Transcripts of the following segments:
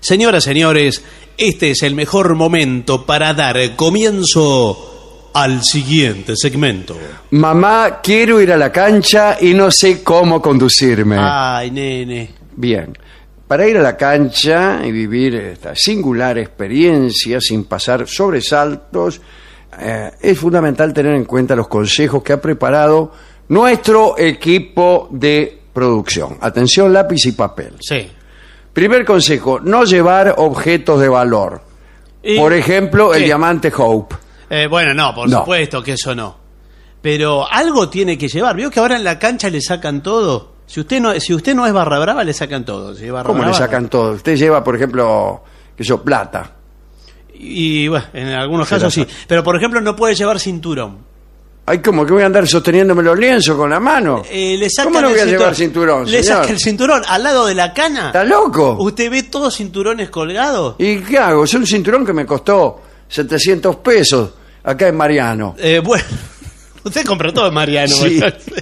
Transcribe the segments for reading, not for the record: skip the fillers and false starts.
Señoras, señores, este es el mejor momento para dar comienzo al siguiente segmento. Mamá, quiero ir a la cancha y no sé cómo conducirme. Ay, nene. Bien, para ir a la cancha y vivir esta singular experiencia sin pasar sobresaltos, es fundamental tener en cuenta los consejos que ha preparado nuestro equipo de producción. Atención, lápiz y papel. Sí. Primer consejo, no llevar objetos de valor. Por ejemplo, ¿qué? el diamante Hope. Bueno, no, por No. supuesto que eso no. Pero algo tiene que llevar. ¿Vio que ahora en la cancha le sacan todo? Si usted no es barra brava, le sacan todo. Si es barra ¿Cómo le brava, sacan todo? Usted lleva, por ejemplo, plata. Y bueno, en algunos casos sí. Pero por ejemplo, no puede llevar cinturón. Ay, ¿cómo que voy a andar sosteniéndome los lienzos con la mano? Le sacan ¿Cómo no el voy a llevar cinturón, Le señor? saca el cinturón al lado de la cana. ¿Está loco? ¿Usted ve todos cinturones colgados? ¿Y qué hago? Es un cinturón que me costó 700 pesos acá en Mariano. Bueno, usted compró todo en Mariano. Sí.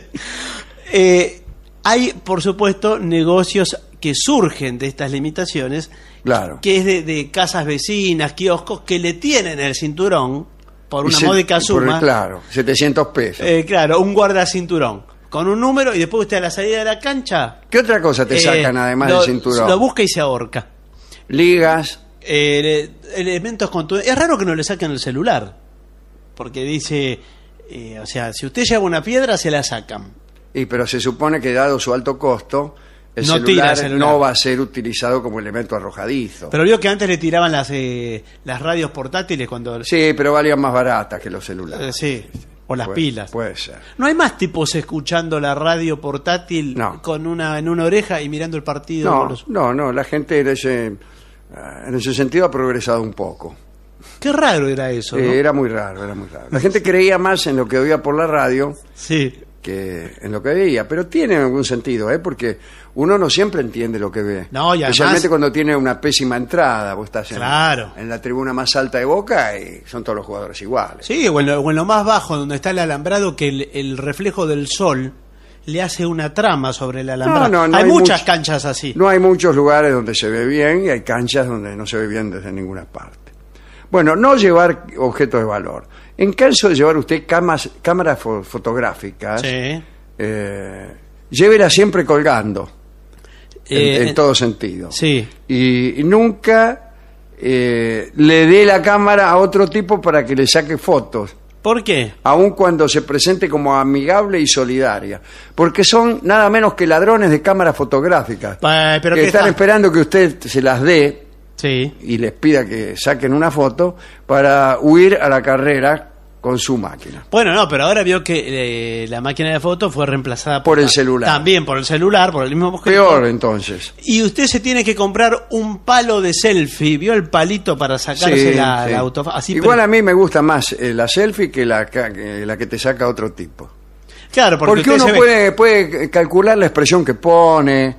Hay, por supuesto, negocios que surgen de estas limitaciones, Claro. que es de casas vecinas, kioscos, que le tienen el cinturón por Y una se- módica suma. Claro, 700 pesos. Claro, un guardacinturón con un número, y después usted a la salida de la cancha ¿Qué otra cosa te sacan además del cinturón? lo busca y se ahorca. Ligas. Elementos contundentes. Es raro que no le saquen el celular, porque dice, o sea, si usted lleva una piedra, se la sacan. Pero se supone que dado su alto costo, el No tira el celular celular. no va a ser utilizado como elemento arrojadizo. Pero vio que antes le tiraban las radios portátiles cuando... Sí, pero valían más baratas que los celulares. sí, o las Puede- pilas. Puede ser. ¿No hay más tipos escuchando la radio portátil No. con en una oreja y mirando el partido? con No, la gente en ese sentido ha progresado un poco. Qué raro era eso, ¿no? Era muy raro, era muy raro. La gente creía más en lo que oía por la radio Sí. que en lo que veía, pero tiene algún sentido, porque uno no siempre entiende lo que ve. No, y además- especialmente cuando tiene una pésima entrada, vos estás Claro. en la tribuna más alta de Boca y son todos los jugadores iguales. Sí, o en lo más bajo, donde está el alambrado, que el reflejo del sol le hace una trama sobre el alambrado. No hay muchas much- canchas así. No hay muchos lugares donde se ve bien y hay canchas donde no se ve bien desde ninguna parte. Bueno, no llevar objetos de valor. En caso de llevar usted cámaras fotográficas, Sí. llévela siempre colgando, en En- todo sentido. Sí. Y nunca le dé la cámara a otro tipo para que le saque fotos, ¿Por qué? aun cuando se presente como amigable y solidaria, porque son nada menos que ladrones de cámaras fotográficas Pero que ¿qué están está? esperando que usted se las dé Sí. y les pida que saquen una foto para huir a la carrera con su máquina. Bueno, no, pero ahora vio que la máquina de fotos fue reemplazada Por el celular. También por el celular, por el mismo objeto. Peor entonces. Y usted se tiene que comprar un palo de selfie. ¿Vio el palito para sacarse Sí, la sí. así Igual a mí me gusta más la selfie que la que te saca otro tipo. Claro, porque Porque usted uno se ve- puede calcular la expresión que pone,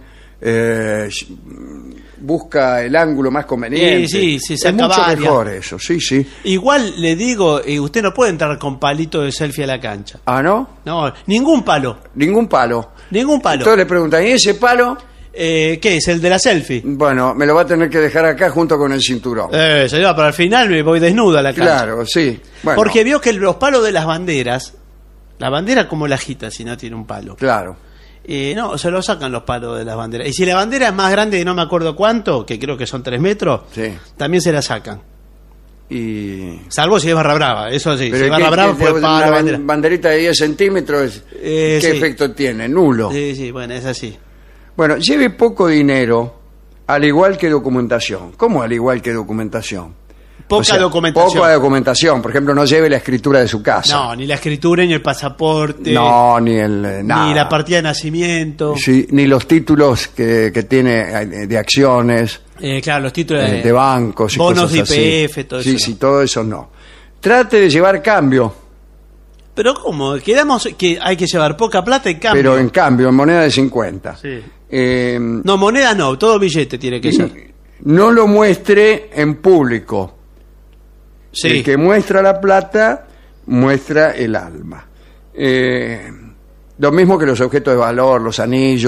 busca el ángulo más conveniente. Sí, es saca mucho varias. mejor eso, sí, sí. Igual le digo, usted no puede entrar con palito de selfie a la cancha. Ah, ¿no? No, ningún palo. Ningún palo. Ningún palo. Entonces le preguntan, ¿y ese palo? ¿Qué es? ¿El de la selfie? Bueno, me lo va a tener que dejar acá junto con el cinturón. Señor, pero al final me voy desnudo a la cancha. Claro, sí. Bueno, Porque vio que los palos de las banderas, la bandera como la agita si no tiene un palo. claro. No, se lo sacan los palos de las banderas. Y si la bandera es más grande de no me acuerdo cuánto, que creo que son 3 metros, Sí. también se la sacan. Y... Salvo si es barra brava, eso sí. Pero Si es barra brava fue una para la bandera. banderita de 10 centímetros, ¿qué sí. efecto tiene? Nulo. Sí, bueno, es así. Bueno, lleve poco dinero, al igual que documentación. ¿Cómo al igual que documentación? Poca documentación. Poca documentación. Por ejemplo, no lleve la escritura de su casa. No, ni la escritura, ni el pasaporte, No, ni el... nada. ni la partida de nacimiento. Sí, ni los títulos que tiene de acciones, Claro, los títulos de bancos y bonos cosas de así. IPF, todo sí, eso. Sí, todo eso no. Trate de llevar cambio, Pero ¿cómo? Quedamos que hay que llevar poca plata y cambio. pero en cambio, en moneda de 50. Sí. Eh, No, moneda no, todo billete tiene que ser. no lo muestre en público. Sí. El que muestra la plata, muestra el alma. Lo mismo que los objetos de valor, los anillos.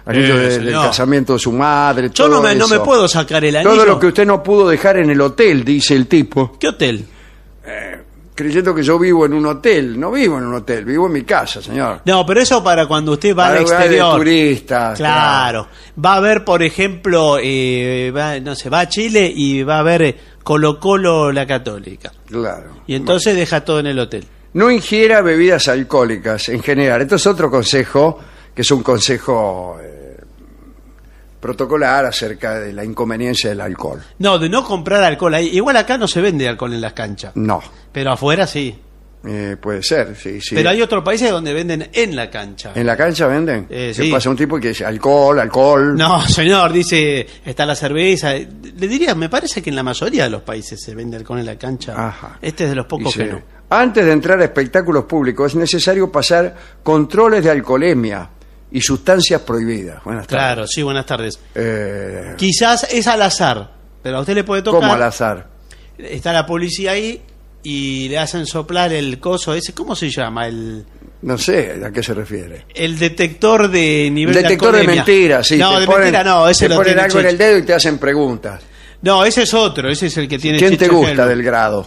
anillo del señor. casamiento de su madre. Yo no todo me eso. puedo sacar el anillo. Todo lo que usted no pudo dejar en el hotel, dice el tipo, ¿Qué hotel? creyendo que yo vivo en un hotel. No vivo en un hotel, vivo en mi casa, señor. No, pero eso para cuando usted va Para al lugares de exterior. turistas. Claro. Va a ver, por ejemplo, va a Chile y va a ver Colo-Colo la Católica. Claro. Y entonces deja todo en el hotel. No ingiera bebidas alcohólicas en general. Esto es otro consejo, que es un consejo protocolar acerca de la inconveniencia del alcohol. No, de no comprar alcohol ahí. Igual acá no se vende alcohol en las canchas. No. Pero afuera sí. Puede ser, sí. Pero hay otros países donde venden en la cancha. ¿En la cancha venden? Sí. Se pasa un tipo que dice alcohol. No, señor, dice, está la cerveza. Le diría, me parece que en la mayoría de los países se vende alcohol en la cancha. Ajá. Este es de los pocos Dice, que no. antes de entrar a espectáculos públicos es necesario pasar controles de alcoholemia y sustancias prohibidas. Buenas tardes. Claro, sí, buenas tardes. Eh, Quizás es al azar, pero a usted le puede tocar. ¿Cómo al azar? Está la policía ahí y le hacen soplar el coso ese, ¿cómo se llama? No sé a qué se refiere. El detector de nivel Detector de alcoholemia. mentiras, sí. No, te de ponen, mentira no, ese te lo ponen tiene algo en Checho. el dedo y te hacen preguntas. No, ese es otro, ese es el que tiene ¿Quién te Checho gusta Helmut. del grado?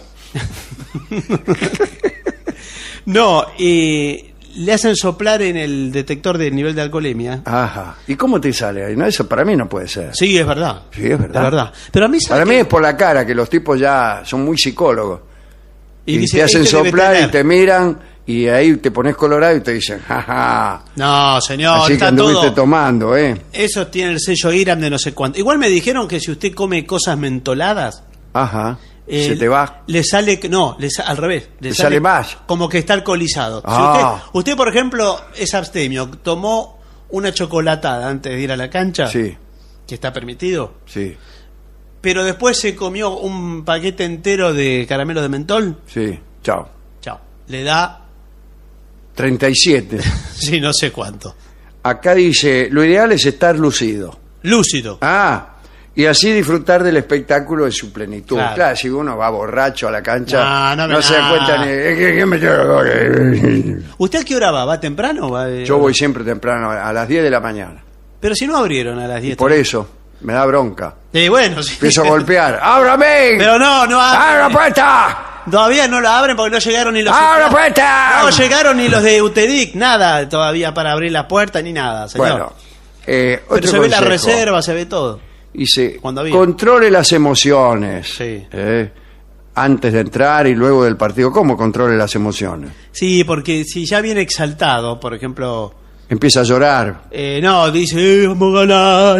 No, le hacen soplar en el detector de nivel de alcoholemia. Ajá. ¿Y cómo te sale ahí? No, eso para mí no puede ser. Sí, es verdad. Sí, es verdad. Es verdad. Pero a mí, ¿sabe Para mí qué? es por la cara, que los tipos ya son muy psicólogos. Y dice, te hacen este debe soplar y tener. te miran y ahí te pones colorado y te dicen, jaja. No, señor, Así que está anduviste todo... tomando, ¿eh? Eso tiene el sello IRAM de no sé cuánto. Igual me dijeron que si usted come cosas mentoladas, Ajá. Se te va. le sale, no, al revés, Le sale más. como que está alcoholizado. Ah. Si usted, por ejemplo, es abstemio, tomó una chocolatada antes de ir a la cancha, Sí, que está permitido, sí, pero después se comió un paquete entero de caramelo de mentol, sí. Chao. chao, le da, 37. sí, no sé cuánto, Acá dice, lo ideal es estar lucido. lúcido. Y así disfrutar del espectáculo en su plenitud. Claro. Claro, si uno va borracho a la cancha, No, se da cuenta ni... ¿Usted a qué hora va? ¿Va temprano? ¿Va, Yo voy siempre temprano, a las 10 de la mañana. Pero si no abrieron a las 10. Por eso, me da bronca. Bueno, sí. Empiezo a golpear. ¡Ábrame! Pero no ¡Abre la puerta! Todavía no la abren porque no llegaron ni los... ¡Abre la puerta! No llegaron ni los de UTEDIC, nada todavía para abrir la puerta ni nada, señor. Bueno, pero otro se ve la consejo. reserva, se ve todo. Dice, Cuando había. controle las emociones. Sí. Antes de entrar y luego del partido. ¿Cómo controle las emociones? Sí, porque si ya viene exaltado, por ejemplo, Empieza a llorar. no, dice, vamos a ganar,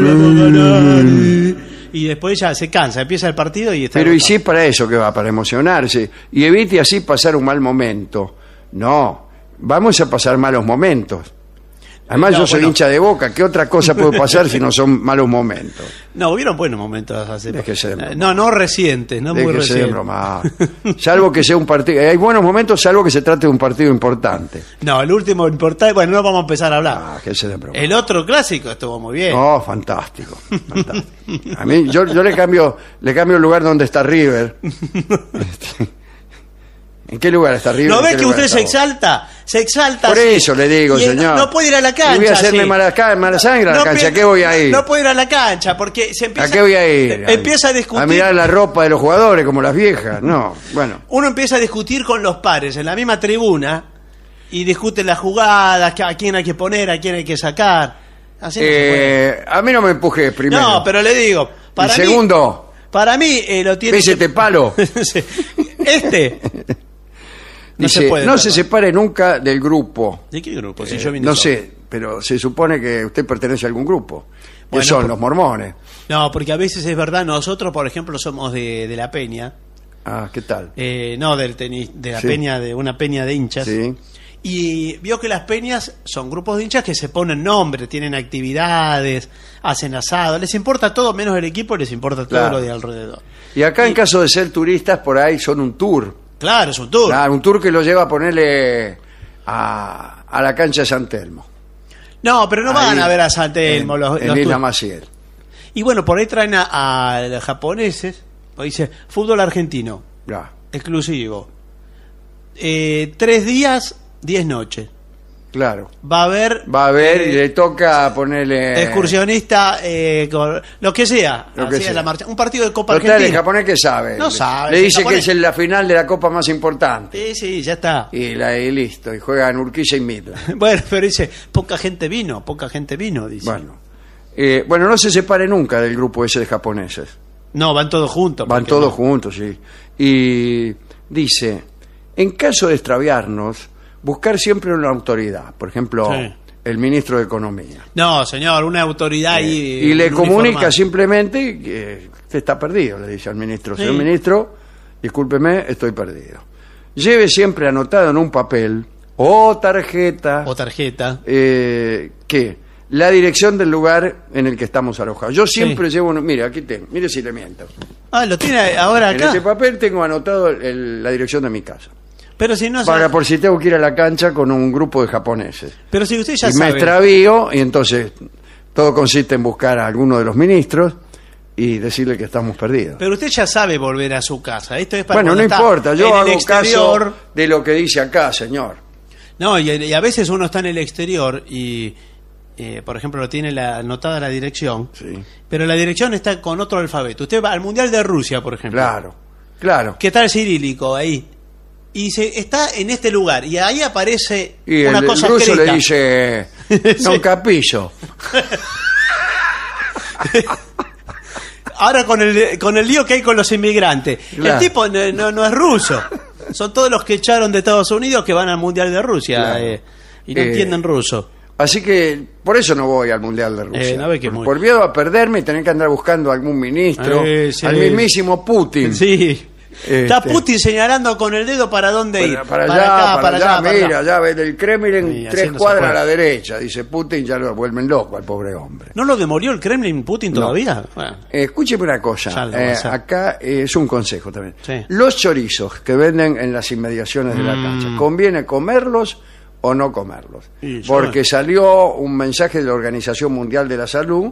y después ya se cansa, empieza el partido y está... Pero ¿y agotado. sí para eso que va? Para emocionarse. Y evite así pasar un mal momento. No, vamos a pasar malos momentos. Además No, yo soy bueno. hincha de Boca. ¿Qué otra cosa puede pasar si no son malos momentos? No, hubieron buenos momentos hace... Déjese de broma. No recientes, no muy Déjese de recientes. bromar. Salvo que sea un partido... Hay buenos momentos salvo que se trate de un partido importante. No, el último importante, bueno, no vamos a empezar a hablar. Déjese de bromar. El otro clásico estuvo muy bien. Oh, fantástico, fantástico. A mí, yo le cambio el lugar donde está River. ¿En qué lugar está River? ¿No ¿En ves qué que lugar usted está se Boca? exalta? Se exalta. Por así. eso le digo, Y señor. No puede ir a la cancha. Y voy a hacerme así. mala sangre a la cancha. ¿A qué voy a ir? No puede ir a la cancha porque se empieza. ¿A qué voy a ir? Empieza a discutir. A mirar la ropa de los jugadores como las viejas. No, bueno. Uno empieza a discutir con los pares en la misma tribuna y discuten las jugadas, a quién hay que poner, a quién hay que sacar. Así no se puede. A mí no me empuje primero. No, pero le digo. Y Para mí, segundo, para mí lo tiene. ¿ves este palo? Sí. Este. No Dice, se puede. no se separe nunca del grupo. ¿De qué grupo? Si yo vine No solo. sé, pero se supone que usted pertenece a algún grupo. Que Bueno, son los mormones. No, porque a veces es verdad, nosotros, por ejemplo, somos de La Peña. ¿Qué tal? No del tenis, de la Sí. peña, de una peña de hinchas. Sí. Y vio que las peñas son grupos de hinchas que se ponen nombre, tienen actividades, hacen asado, les importa todo menos el equipo, les importa todo Claro. lo de alrededor. Y acá en caso de ser turistas, por ahí son un tour. Claro, es un tour. Claro, un tour que lo lleva a ponerle a la cancha de San Telmo. No, pero no van Ahí, a ver a San Telmo los en Isla tours. Maciel. Y bueno, por ahí traen a los japoneses, dice fútbol argentino, Ya. exclusivo. 3 días, 10 noches. Claro. Va a haber y le toca ponerle... excursionista, con lo que sea. Lo que así es sea. la marcha. Un partido de Copa Total, el Argentina. japonés que sabe. No sabe, Le el dice que japonés. es la final de la Copa más importante. Sí, ya está. Y listo. Y juega en Urquiza y Midland. Bueno, pero dice, poca gente vino, dice. Bueno, no se separe nunca del grupo ese de japoneses. No, van todos juntos. Van porque todos no. juntos, sí. Y dice, en caso de extraviarnos, buscar siempre una autoridad. Por ejemplo, Sí. el ministro de Economía. No, señor, una autoridad ahí. Y le comunica uniformada. simplemente que usted está perdido, le dice al ministro. Sí. Señor ministro, discúlpeme, estoy perdido. Lleve siempre anotado en un papel o tarjeta O tarjeta. que la dirección del lugar en el que estamos alojados. Yo siempre llevo, mire, aquí tengo, mire si le miento. Ah, lo tiene ahora En acá. este papel tengo anotado la dirección de mi casa. Pero si no Para sabe- por si tengo que ir a la cancha con un grupo de japoneses. Pero si usted ya Y me sabe. extravío y entonces todo consiste en buscar a alguno de los ministros y decirle que estamos perdidos. Pero usted ya sabe volver a su casa. Esto es para Bueno, no cuando está importa, yo en el hago exterior. caso de lo que dice acá, señor. No, y a veces uno está en el exterior y, por ejemplo, lo tiene anotada la dirección, Sí. pero la dirección está con otro alfabeto. Usted va al Mundial de Rusia, por ejemplo. Claro. ¿Qué tal cirílico ahí? Y dice, está en este lugar, y ahí aparece Y una el cosa ruso escrita. le dice, Sí. non capillo. Ahora con el lío que hay con los inmigrantes. Claro. El tipo no es ruso. Son todos los que echaron de Estados Unidos que van al Mundial de Rusia Claro. y no entienden ruso. Así que por eso no voy al Mundial de Rusia. no ve que por miedo a perderme y tener que andar buscando algún ministro, Sí. al mismísimo Putin. Sí. Está Este. Putin señalando con el dedo para dónde ir. Para allá, para allá, mira, allá. allá ve del Kremlin Sí, 3 haciéndose cuadras a fuerte. la derecha. Dice Putin, ya lo vuelven loco al pobre hombre. ¿No lo demolió el Kremlin Putin No. todavía? Bueno. Escúcheme una cosa, Ya lo va a hacer. acá es un consejo también. Sí. Los chorizos que venden en las inmediaciones de la cancha, ¿conviene comerlos o no comerlos? Y yo- Porque salió un mensaje de la Organización Mundial de la Salud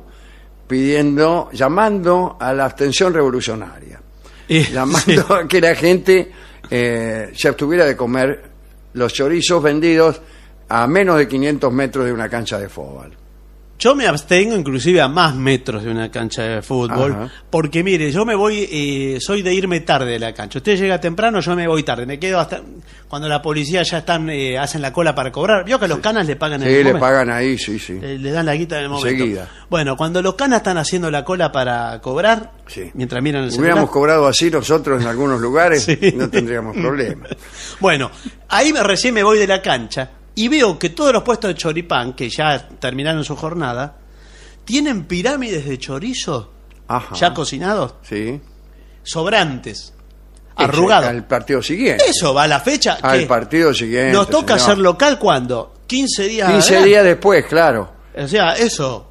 llamando a la abstención revolucionaria, llamando a que la gente se abstuviera de comer los chorizos vendidos a menos de 500 metros de una cancha de fútbol. Yo me abstengo inclusive a más metros de una cancha de fútbol, Ajá. porque mire, yo me voy, soy de irme tarde de la cancha. Usted llega temprano, yo me voy tarde. Me quedo hasta cuando la policía ya hacen la cola para cobrar. ¿Vio que los canas le pagan en Sí, el le momento? pagan ahí, sí. Le dan la guita en el momento. Enseguida. Bueno, cuando los canas están haciendo la cola para cobrar, Sí. mientras miran el celular. Hubiéramos cobrado así nosotros en algunos lugares, Sí. no tendríamos problema. Bueno, ahí recién me voy de la cancha y veo que todos los puestos de choripán, que ya terminaron su jornada, tienen pirámides de chorizo Ajá. ya cocinados, Sí. sobrantes, arrugados. Al partido siguiente. Eso va a la fecha. Al ¿qué? partido siguiente. Nos toca señor. hacer local cuando 15 días 15 adelante. días después, claro. O sea, eso.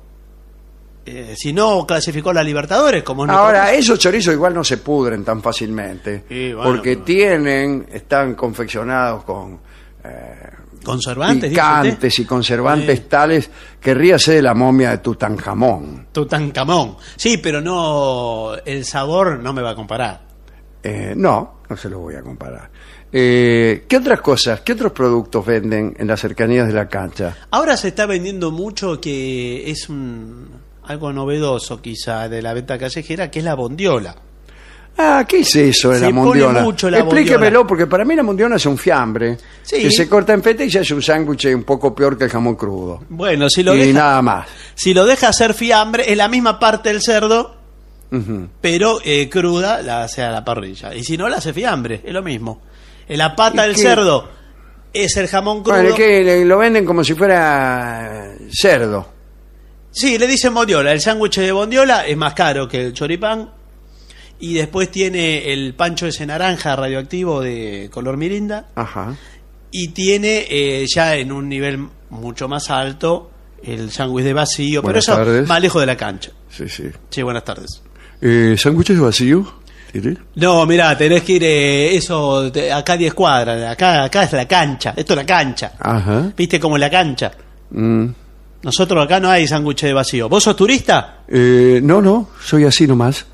Si no clasificó la Libertadores, como es nuestro Ahora, caso. esos chorizos igual no se pudren tan fácilmente. Sí, bueno, porque pero- están confeccionados con Conservantes, dice picantes y conservantes Sí. tales que ríase de la momia de Tutankamón. usted. Tutankamón. Sí, pero no. El sabor no me va a comparar. No se lo voy a comparar. ¿Qué otras cosas, qué otros productos venden en las cercanías de la cancha? Ahora se está vendiendo mucho que es algo novedoso quizá de la venta callejera, que es la bondiola. Ah, ¿qué es eso de Se la pone mondiola? mucho la Explíquemelo, bondiola. porque para mí la mondiola es un fiambre Sí. que se corta en feta y se hace un sándwich un poco peor que el jamón crudo. Bueno, si lo Y deja, nada más. si lo deja hacer fiambre, es la misma parte del cerdo, Ujú. pero cruda la hace a la parrilla. Y si no, la hace fiambre, es lo mismo. La pata ¿Y del qué? cerdo es el jamón crudo. Bueno, es que lo venden como si fuera cerdo. Sí, le dicen bondiola. El sándwich de bondiola es más caro que el choripán. Y después tiene el pancho ese naranja radioactivo de color mirinda. Ajá. Y tiene ya en un nivel mucho más alto el sándwich de vacío. Buenas pero eso tardes. más lejos de la cancha. Sí, sí. Sí, buenas tardes. ¿Sándwiches de vacío? ¿Tiene? No, mirá, tenés que ir acá 10 cuadras. Acá es la cancha. Esto es la cancha. Ajá. ¿Viste cómo es la cancha? Mm. Nosotros acá no hay sándwich de vacío. ¿Vos sos turista? No, soy así nomás.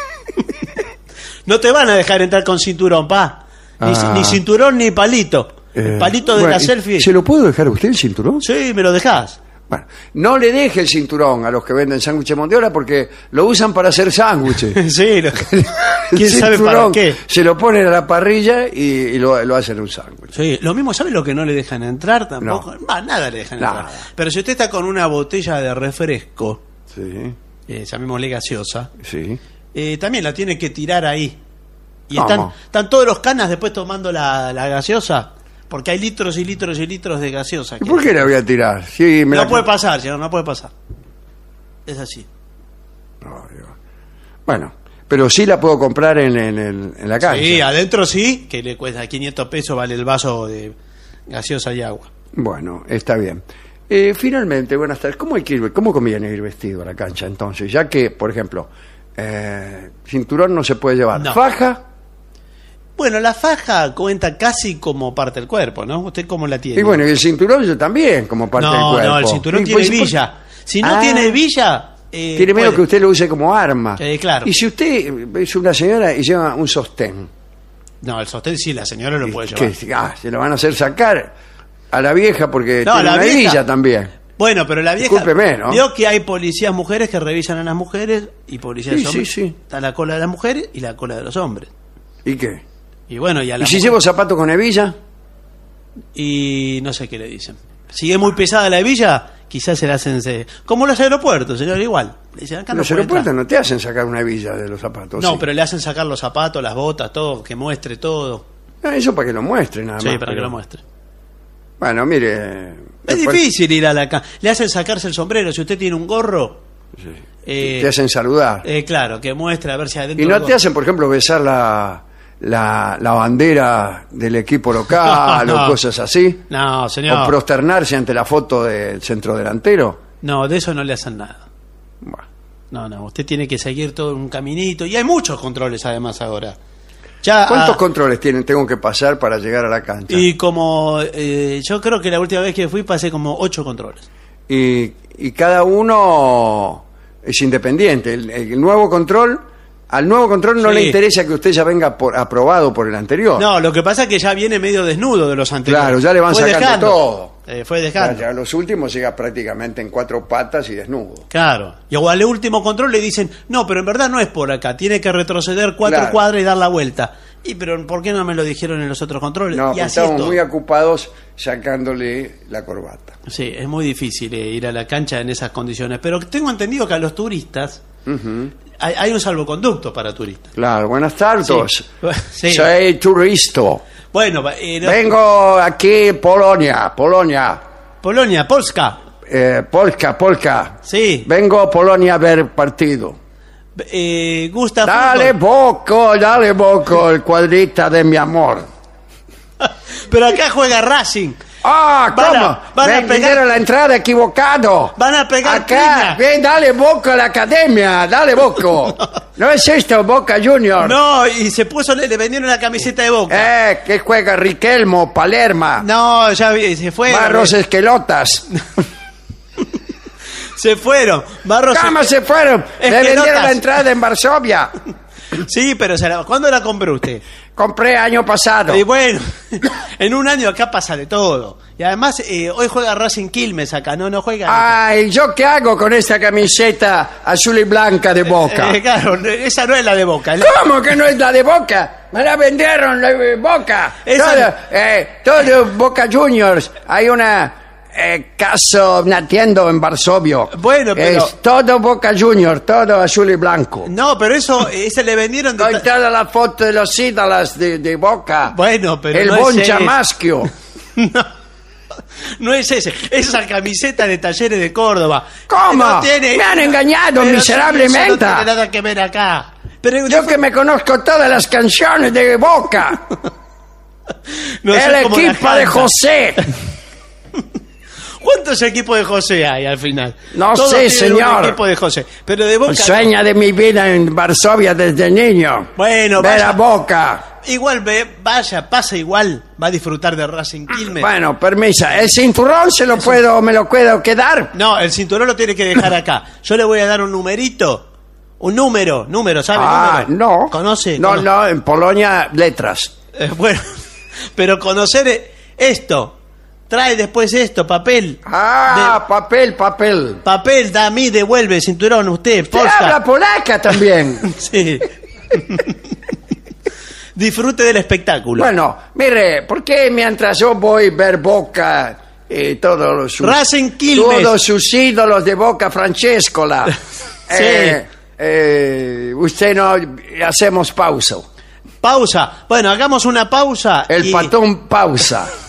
No te van a dejar entrar con cinturón, pa. Ah. Ni cinturón ni palito. El palito de la selfie. ¿Se lo puedo dejar a usted el cinturón? Sí, me lo dejás. Bueno, no le deje el cinturón a los que venden sándwiches Mondiola porque lo usan para hacer sándwiches. Sí, ¿quién sabe para qué? Se lo ponen a la parrilla y lo hacen un sándwich. Sí, lo mismo, ¿sabe lo que no le dejan entrar tampoco? No. Nada le dejan Nada. entrar. Pero si usted está con una botella de refresco, Sí, llamémosle gaseosa, sí. también la tiene que tirar ahí. Y ¿Cómo? están todos los canas después tomando la gaseosa, porque hay litros y litros y litros de gaseosa. ¿Y por qué la voy a tirar? Sí, No puede pasar, señor, no puede pasar. Es así. No, bueno, pero sí la puedo comprar en la cancha. Sí, adentro sí, que le cuesta 500 pesos, vale el vaso de gaseosa y agua. Bueno, está bien. Finalmente, buenas tardes. ¿Cómo conviene ir vestido a la cancha entonces? Ya que, por ejemplo, cinturón no se puede llevar. No. ¿Faja? Bueno, la faja cuenta casi como parte del cuerpo, ¿no? ¿Usted cómo la tiene? Y bueno, y el cinturón yo también, como parte del cuerpo. No, el cinturón Y tiene pues, hebilla. Si no tiene hebilla... tiene miedo que usted lo use como arma. Claro. Y si usted es una señora y lleva un sostén, No, el sostén sí, la señora lo puede llevar. se lo van a hacer sacar a la vieja porque No, tiene la una vieja. hebilla también. Bueno, pero la vieja... Discúlpeme, ¿no? Veo que hay policías mujeres que revisan a las mujeres y policías Sí, hombres. sí. Está la cola de las mujeres y la cola de los hombres. ¿Y qué? Y bueno, y a ¿Y la si llevo zapatos con hebilla? Y no sé qué le dicen. Si es muy pesada la hebilla, quizás se la hacen... Como los aeropuertos, señor, igual. Le dicen, acá no Los puede aeropuertos entrar. no te hacen sacar una hebilla de los zapatos. No, ¿sí? pero le hacen sacar los zapatos, las botas, todo, que muestre todo. Ah, eso para que lo muestre nada Sí, más. para que pero- lo muestre. Bueno, mire... Es después difícil ir a la cancha. Le hacen sacarse el sombrero. Si usted tiene un gorro, te hacen saludar. claro, que muestre a ver si adentro... Y no del te gorro- hacen, por ejemplo, besar la bandera del equipo local No. o cosas así. No, O señor. prosternarse ante la foto del centrodelantero. No, de eso no le hacen nada. Bueno. No, usted tiene que seguir todo un caminito. Y hay muchos controles además ahora. Ya, ¿Cuántos controles tengo que pasar para llegar a la cancha? Y como yo creo que la última vez que fui pasé como 8 controles. Y cada uno es independiente. El nuevo control, al nuevo control no Sí. le interesa que usted ya venga aprobado por el anterior. No, lo que pasa es que ya viene medio desnudo de los anteriores. Claro, ya le van Fue sacando dejando. todo. Fue dejando. Ya los últimos llega prácticamente en 4 patas y desnudo. Claro. Y al último control le dicen, no, pero en verdad no es por acá, tiene que retroceder 4 Claro. cuadras y dar la vuelta. Y pero ¿por qué no me lo dijeron en los otros controles? No, y porque así es estamos todo. muy ocupados sacándole la corbata. Sí, es muy difícil ir a la cancha en esas condiciones. Pero tengo entendido que a los turistas Ujú. hay un salvoconducto para turistas. Claro, buenas tardes. Sí. Soy turista. Bueno, Vengo aquí, Polonia. Polonia, Polska. Polka. Sí. Vengo a Polonia a ver partido. Gusta Dale fútbol. poco, el cuadrita de mi amor. Pero acá juega Racing. Ah, Van ¿cómo? a- van a Me pegar- dieron la entrada equivocado. Van a pegar Acá, piña. ven, dale boca a la academia, dale boca. No es esto, Boca Junior. No, y se puso, le vendieron la camiseta de Boca. Que juega Riquelmo, Palerma, No, ya se fue. Barros Esquelotas. Se fueron. Barros. ¿Cómo se fueron? Le Esquelotas. vendieron la entrada en Varsovia. Sí, pero ¿cuándo la compró usted? Compré año pasado. Y bueno, en un año acá pasa de todo. Y además, hoy juega Racing Quilmes acá, no juega. Ay, ¿yo qué hago con esta camiseta azul y blanca de Boca? Claro, esa no es la de Boca. ¿Cómo que no es la de Boca? Me la vendieron la de Boca. Esa- Todo Boca Juniors. Hay una caso natiendo en Varsovia. Bueno, pero- Es todo Boca Juniors, todo azul y blanco. No, pero ese le vendieron de Con toda la foto de los ídolos de Boca. Bueno, pero El no es Boncha ese. Maschio. No es ese, esa camiseta de Talleres de Córdoba. ¿Cómo? No tiene- Me han engañado Pero miserablemente. eso no tiene nada que ver acá. Pero Yo que me conozco todas las canciones de Boca. no sé El cómo la equipo de canta. José. ¿Cuántos equipos de José hay al final? No Todos sé, tienen un señor. equipo de José, pero de Boca. El sueño de mi vida en Varsovia desde niño. Bueno, ver vaya. a Boca. Igual pasa igual, va a disfrutar de Racing Quilmes. Bueno, permisa. ¿El cinturón me lo puedo quedar? No, el cinturón lo tiene que dejar acá. Yo le voy a dar un numerito. Un número, ¿sabe? Número. No. ¿Conoce? No, en Polonia, letras. Bueno, pero conocer esto. Trae después esto, papel. Papel. Papel, da a mí, devuelve, cinturón, usted, Usted posta. habla polaca también. Sí. Disfrute del espectáculo. Bueno, mire, ¿por qué mientras yo voy a ver Boca, todos sus ídolos de Boca, Francescola, usted no hacemos pausa? Pausa. Bueno, hagamos una pausa. El patón pausa.